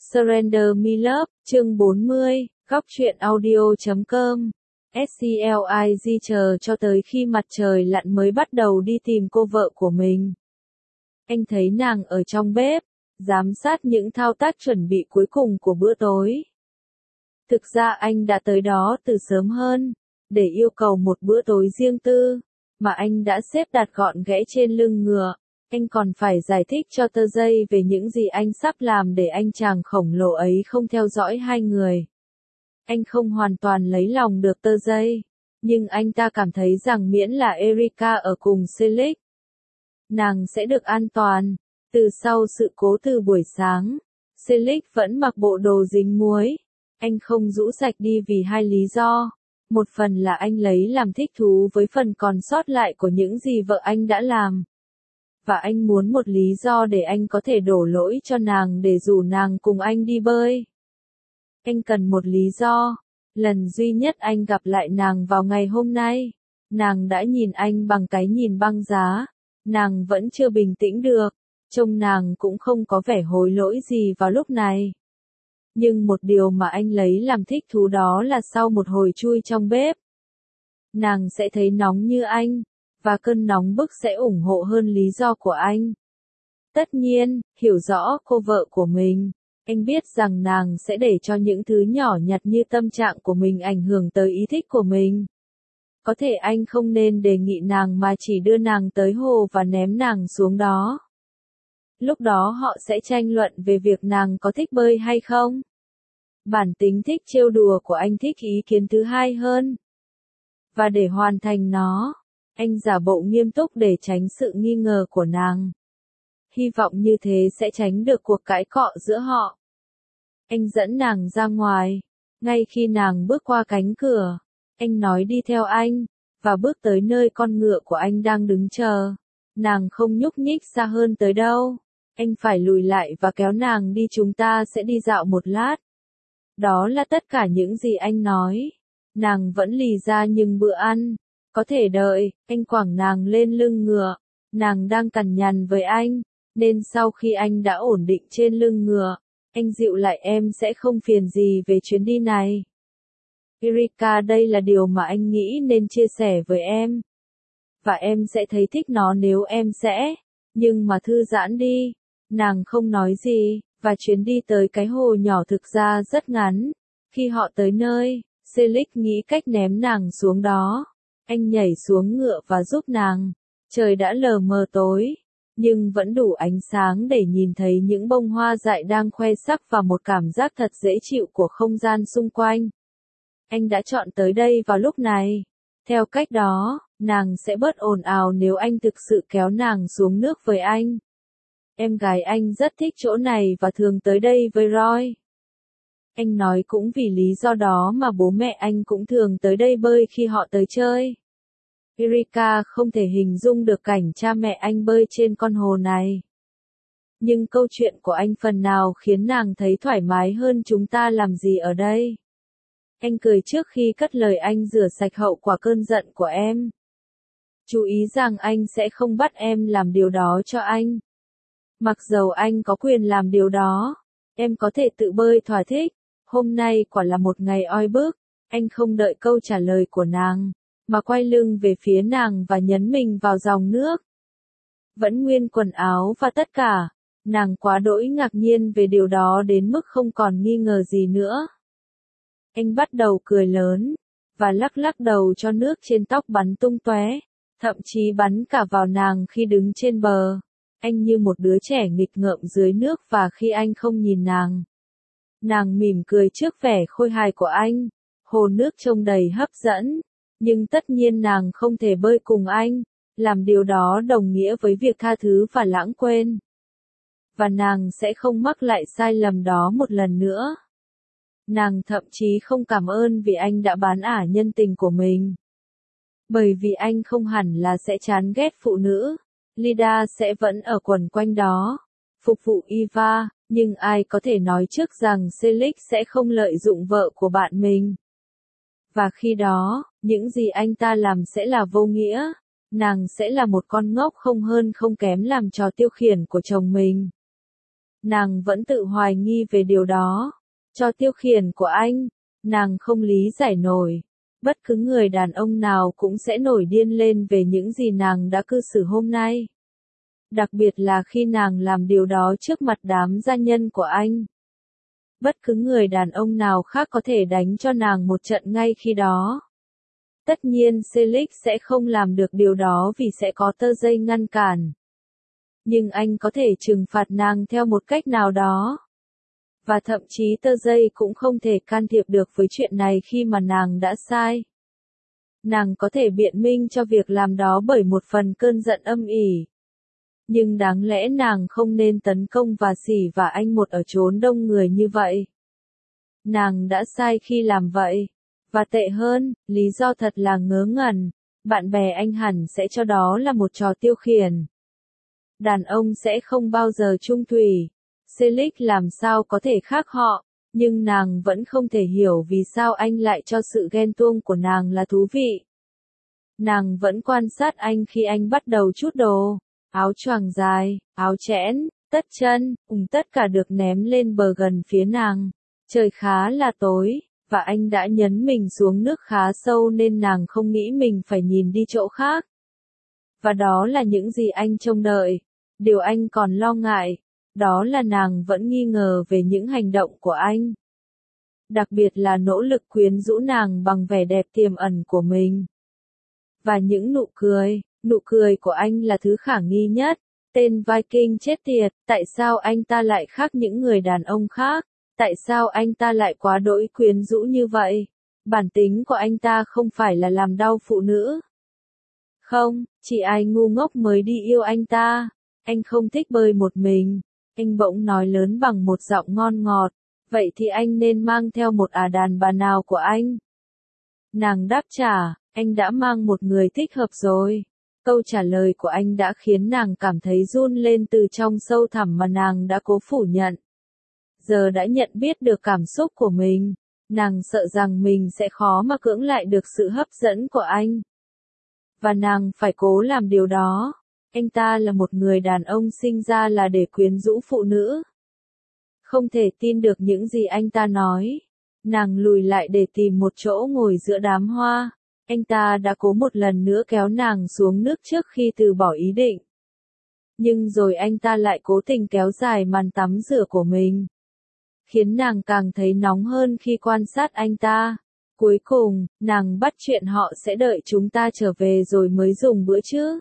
Surrender Me Love, chương 40, góc truyện audio.com. SCLIG chờ cho tới khi mặt trời lặn mới bắt đầu đi tìm cô vợ của mình. Anh thấy nàng ở trong bếp, giám sát những thao tác chuẩn bị cuối cùng của bữa tối. Thực ra anh đã tới đó từ sớm hơn, để yêu cầu một bữa tối riêng tư, mà anh đã xếp đặt gọn ghẽ trên lưng ngựa. Anh còn phải giải thích cho Tơ Dây về những gì anh sắp làm để anh chàng khổng lồ ấy không theo dõi hai người. Anh không hoàn toàn lấy lòng được Tơ Dây, nhưng anh ta cảm thấy rằng miễn là Erika ở cùng Selig, nàng sẽ được an toàn. Từ sau sự cố từ buổi sáng, Selig vẫn mặc bộ đồ dính muối. Anh không rũ sạch đi vì hai lý do. Một phần là anh lấy làm thích thú với phần còn sót lại của những gì vợ anh đã làm. Và anh muốn một lý do để anh có thể đổ lỗi cho nàng để rủ nàng cùng anh đi bơi. Anh cần một lý do. Lần duy nhất anh gặp lại nàng vào ngày hôm nay, nàng đã nhìn anh bằng cái nhìn băng giá. Nàng vẫn chưa bình tĩnh được, trông nàng cũng không có vẻ hối lỗi gì vào lúc này. Nhưng một điều mà anh lấy làm thích thú đó là sau một hồi chui trong bếp, nàng sẽ thấy nóng như anh, và cơn nóng bức sẽ ủng hộ hơn lý do của anh. Tất nhiên, hiểu rõ cô vợ của mình, anh biết rằng nàng sẽ để cho những thứ nhỏ nhặt như tâm trạng của mình ảnh hưởng tới ý thích của mình. Có thể anh không nên đề nghị nàng mà chỉ đưa nàng tới hồ và ném nàng xuống đó. Lúc đó họ sẽ tranh luận về việc nàng có thích bơi hay không. Bản tính thích trêu đùa của anh thích ý kiến thứ hai hơn. Và để hoàn thành nó, anh giả bộ nghiêm túc để tránh sự nghi ngờ của nàng. Hy vọng như thế sẽ tránh được cuộc cãi cọ giữa họ. Anh dẫn nàng ra ngoài. Ngay khi nàng bước qua cánh cửa, anh nói đi theo anh, và bước tới nơi con ngựa của anh đang đứng chờ. Nàng không nhúc nhích xa hơn tới đâu. Anh phải lùi lại và kéo nàng đi, chúng ta sẽ đi dạo một lát. Đó là tất cả những gì anh nói. Nàng vẫn lì ra nhưng bữa ăn có thể đợi. Anh quẳng nàng lên lưng ngựa. Nàng đang cằn nhằn với anh, nên sau khi anh đã ổn định trên lưng ngựa, anh dịu lại, em sẽ không phiền gì về chuyến đi này. Erika, đây là điều mà anh nghĩ nên chia sẻ với em. Và em sẽ thấy thích nó nếu em sẽ. Nhưng mà thư giãn đi. Nàng không nói gì, và chuyến đi tới cái hồ nhỏ thực ra rất ngắn. Khi họ tới nơi, Selig nghĩ cách ném nàng xuống đó. Anh nhảy xuống ngựa và giúp nàng. Trời đã lờ mờ tối, nhưng vẫn đủ ánh sáng để nhìn thấy những bông hoa dại đang khoe sắc và một cảm giác thật dễ chịu của không gian xung quanh. Anh đã chọn tới đây vào lúc này. Theo cách đó, nàng sẽ bớt ồn ào nếu anh thực sự kéo nàng xuống nước với anh. Em gái anh rất thích chỗ này và thường tới đây với Roy. Anh nói cũng vì lý do đó mà bố mẹ anh cũng thường tới đây bơi khi họ tới chơi. Erika không thể hình dung được cảnh cha mẹ anh bơi trên con hồ này. Nhưng câu chuyện của anh phần nào khiến nàng thấy thoải mái hơn. Chúng ta làm gì ở đây? Anh cười trước khi cất lời. Anh rửa sạch hậu quả cơn giận của em. Chú ý rằng anh sẽ không bắt em làm điều đó cho anh. Mặc dầu anh có quyền làm điều đó, em có thể tự bơi thỏa thích. Hôm nay quả là một ngày oi bức. Anh không đợi câu trả lời của nàng, mà quay lưng về phía nàng và nhấn mình vào dòng nước. Vẫn nguyên quần áo và tất cả, nàng quá đỗi ngạc nhiên về điều đó đến mức không còn nghi ngờ gì nữa. Anh bắt đầu cười lớn, và lắc lắc đầu cho nước trên tóc bắn tung tóe, thậm chí bắn cả vào nàng khi đứng trên bờ. Anh như một đứa trẻ nghịch ngợm dưới nước, và khi anh không nhìn nàng mỉm cười trước vẻ khôi hài của anh. Hồ nước trông đầy hấp dẫn, nhưng tất nhiên nàng không thể bơi cùng anh. Làm điều đó đồng nghĩa với việc tha thứ và lãng quên. Và nàng sẽ không mắc lại sai lầm đó một lần nữa. Nàng thậm chí không cảm ơn vì anh đã bán ả nhân tình của mình. Bởi vì anh không hẳn là sẽ chán ghét phụ nữ. Lida sẽ vẫn ở quẩn quanh đó, phục vụ Eva, nhưng ai có thể nói trước rằng Selig sẽ không lợi dụng vợ của bạn mình. Và khi đó, những gì anh ta làm sẽ là vô nghĩa. Nàng sẽ là một con ngốc không hơn không kém làm trò tiêu khiển của chồng mình. Nàng vẫn tự hoài nghi về điều đó. Cho tiêu khiển của anh, nàng không lý giải nổi. Bất cứ người đàn ông nào cũng sẽ nổi điên lên về những gì nàng đã cư xử hôm nay. Đặc biệt là khi nàng làm điều đó trước mặt đám gia nhân của anh. Bất cứ người đàn ông nào khác có thể đánh cho nàng một trận ngay khi đó. Tất nhiên Felix sẽ không làm được điều đó vì sẽ có tơ dây ngăn cản. Nhưng anh có thể trừng phạt nàng theo một cách nào đó. Và thậm chí tơ dây cũng không thể can thiệp được với chuyện này khi mà nàng đã sai. Nàng có thể biện minh cho việc làm đó bởi một phần cơn giận âm ỉ. Nhưng đáng lẽ nàng không nên tấn công và xỉ vả anh một ở chốn đông người như vậy. Nàng đã sai khi làm vậy. Và tệ hơn, lý do thật là ngớ ngẩn. Bạn bè anh hẳn sẽ cho đó là một trò tiêu khiển. Đàn ông sẽ không bao giờ trung thủy. Felix làm sao có thể khác họ, nhưng nàng vẫn không thể hiểu vì sao anh lại cho sự ghen tuông của nàng là thú vị. Nàng vẫn quan sát anh khi anh bắt đầu trút đồ, áo choàng dài, áo chẽn, tất chân, tất cả được ném lên bờ gần phía nàng. Trời khá là tối, và anh đã nhấn mình xuống nước khá sâu nên nàng không nghĩ mình phải nhìn đi chỗ khác. Và đó là những gì anh trông đợi. Điều anh còn lo ngại, đó là nàng vẫn nghi ngờ về những hành động của anh. Đặc biệt là nỗ lực quyến rũ nàng bằng vẻ đẹp tiềm ẩn của mình. Và những nụ cười của anh là thứ khả nghi nhất. Tên Viking chết tiệt, tại sao anh ta lại khác những người đàn ông khác? Tại sao anh ta lại quá đỗi quyến rũ như vậy? Bản tính của anh ta không phải là làm đau phụ nữ. Không, chỉ ai ngu ngốc mới đi yêu anh ta. Anh không thích bơi một mình. Anh bỗng nói lớn bằng một giọng ngon ngọt. Vậy thì anh nên mang theo một đàn bà nào của anh? Nàng đáp trả, anh đã mang một người thích hợp rồi. Câu trả lời của anh đã khiến nàng cảm thấy run lên từ trong sâu thẳm mà nàng đã cố phủ nhận. Giờ đã nhận biết được cảm xúc của mình, nàng sợ rằng mình sẽ khó mà cưỡng lại được sự hấp dẫn của anh. Và nàng phải cố làm điều đó. Anh ta là một người đàn ông sinh ra là để quyến rũ phụ nữ. Không thể tin được những gì anh ta nói. Nàng lùi lại để tìm một chỗ ngồi giữa đám hoa. Anh ta đã cố một lần nữa kéo nàng xuống nước trước khi từ bỏ ý định. Nhưng rồi anh ta lại cố tình kéo dài màn tắm rửa của mình. Khiến nàng càng thấy nóng hơn khi quan sát anh ta. Cuối cùng, nàng bắt chuyện họ sẽ đợi chúng ta trở về rồi mới dùng bữa chứ.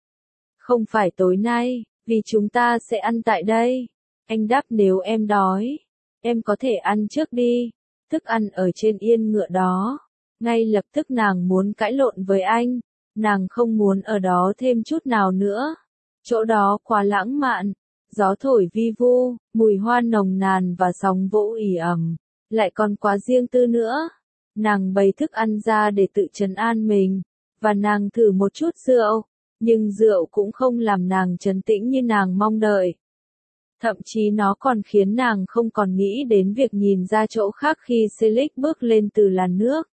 Không phải tối nay, vì chúng ta sẽ ăn tại đây. Anh đáp nếu em đói, em có thể ăn trước đi. Thức ăn ở trên yên ngựa đó. Ngay lập tức nàng muốn cãi lộn với anh. Nàng không muốn ở đó thêm chút nào nữa. Chỗ đó quá lãng mạn. Gió thổi vi vu, mùi hoa nồng nàn và sóng vỗ ỉ ẩm. Lại còn quá riêng tư nữa. Nàng bày thức ăn ra để tự trấn an mình. Và nàng thử một chút rượu. Nhưng rượu cũng không làm nàng trấn tĩnh như nàng mong đợi. Thậm chí nó còn khiến nàng không còn nghĩ đến việc nhìn ra chỗ khác khi Felix bước lên từ làn nước.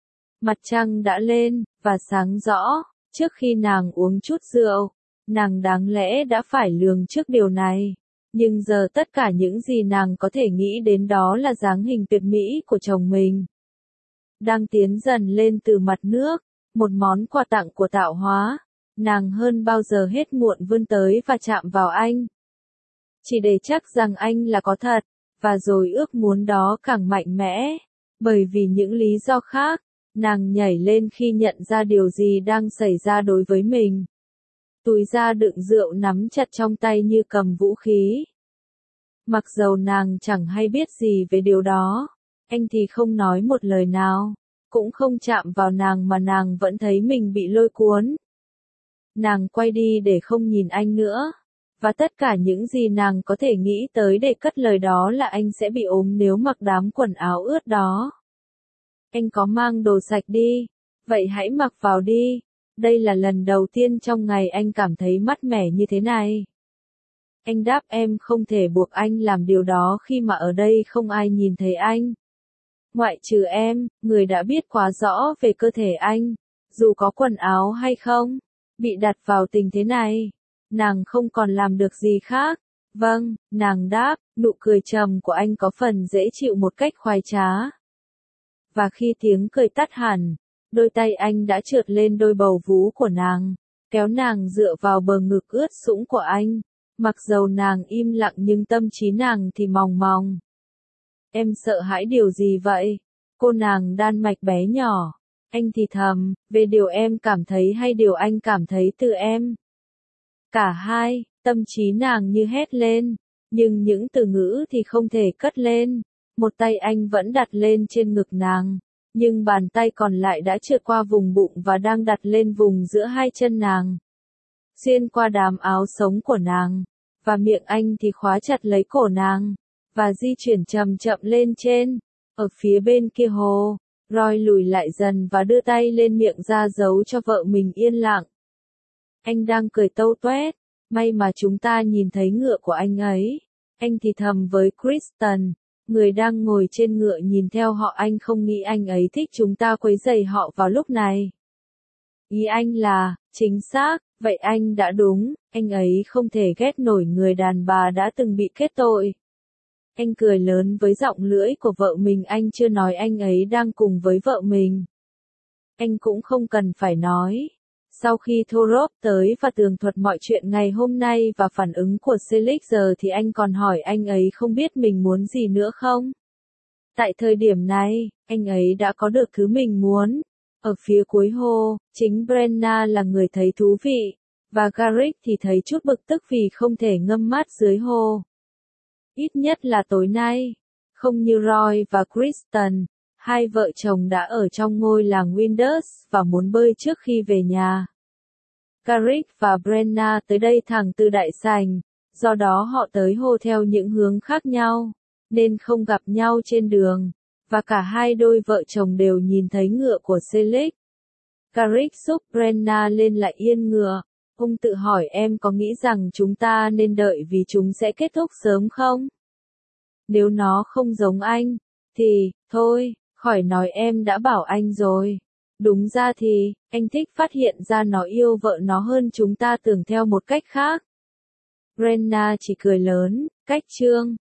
Mặt trăng đã lên, và sáng rõ, trước khi nàng uống chút rượu, nàng đáng lẽ đã phải lường trước điều này. Nhưng giờ tất cả những gì nàng có thể nghĩ đến đó là dáng hình tuyệt mỹ của chồng mình. Đang tiến dần lên từ mặt nước, một món quà tặng của tạo hóa. Nàng hơn bao giờ hết muộn vươn tới và chạm vào anh. Chỉ để chắc rằng anh là có thật, và rồi ước muốn đó càng mạnh mẽ. Bởi vì những lý do khác, nàng nhảy lên khi nhận ra điều gì đang xảy ra đối với mình. Túi da đựng rượu nắm chặt trong tay như cầm vũ khí. Mặc dầu nàng chẳng hay biết gì về điều đó, anh thì không nói một lời nào, cũng không chạm vào nàng mà nàng vẫn thấy mình bị lôi cuốn. Nàng quay đi để không nhìn anh nữa. Và tất cả những gì nàng có thể nghĩ tới để cất lời đó là anh sẽ bị ốm nếu mặc đám quần áo ướt đó. Anh có mang đồ sạch đi. Vậy hãy mặc vào đi. Đây là lần đầu tiên trong ngày anh cảm thấy mát mẻ như thế này. Anh đáp em không thể buộc anh làm điều đó khi mà ở đây không ai nhìn thấy anh. Ngoại trừ em, người đã biết quá rõ về cơ thể anh. Dù có quần áo hay không, bị đặt vào tình thế này. Nàng không còn làm được gì khác. Vâng, nàng đáp, nụ cười trầm của anh có phần dễ chịu một cách khoái trá. Và khi tiếng cười tắt hẳn, đôi tay anh đã trượt lên đôi bầu vú của nàng, kéo nàng dựa vào bờ ngực ướt sũng của anh. Mặc dầu nàng im lặng nhưng tâm trí nàng thì mòng mòng. Em sợ hãi điều gì vậy? Cô nàng đan mạch bé nhỏ. Anh thì thầm, về điều em cảm thấy hay điều anh cảm thấy từ em? Cả hai, tâm trí nàng như hét lên, nhưng những từ ngữ thì không thể cất lên. Một tay anh vẫn đặt lên trên ngực nàng, nhưng bàn tay còn lại đã trượt qua vùng bụng và đang đặt lên vùng giữa hai chân nàng. Xuyên qua đám áo sống của nàng, và miệng anh thì khóa chặt lấy cổ nàng, và di chuyển chậm chậm lên trên. Ở phía bên kia hồ, Roy lùi lại dần và đưa tay lên miệng ra dấu cho vợ mình yên lặng. Anh đang cười tâu toét, may mà chúng ta nhìn thấy ngựa của anh ấy. Anh thì thầm với Kristen, người đang ngồi trên ngựa nhìn theo họ. Anh không nghĩ anh ấy thích chúng ta quấy rầy họ vào lúc này. Ý anh là, chính xác, vậy anh đã đúng, anh ấy không thể ghét nổi người đàn bà đã từng bị kết tội. Anh cười lớn với giọng lưỡi của vợ mình. Anh chưa nói anh ấy đang cùng với vợ mình. Anh cũng không cần phải nói. Sau khi Thorop tới và tường thuật mọi chuyện ngày hôm nay và phản ứng của Felix giờ thì anh còn hỏi anh ấy không biết mình muốn gì nữa không? Tại thời điểm này, anh ấy đã có được thứ mình muốn. Ở phía cuối hồ, chính Brenna là người thấy thú vị, và Garrick thì thấy chút bực tức vì không thể ngâm mát dưới hồ. Ít nhất là tối nay, không như Roy và Kristen, hai vợ chồng đã ở trong ngôi làng Windus và muốn bơi trước khi về nhà. Garrick và Brenna tới đây thẳng từ đại sảnh, do đó họ tới hồ theo những hướng khác nhau, nên không gặp nhau trên đường, và cả hai đôi vợ chồng đều nhìn thấy ngựa của Felix. Garrick giúp Brenna lên lại yên ngựa. Ông tự hỏi em có nghĩ rằng chúng ta nên đợi vì chúng sẽ kết thúc sớm không? Nếu nó không giống anh, thì, thôi, khỏi nói em đã bảo anh rồi. Đúng ra thì, anh thích phát hiện ra nó yêu vợ nó hơn chúng ta tưởng theo một cách khác. Brenna chỉ cười lớn, cách chương.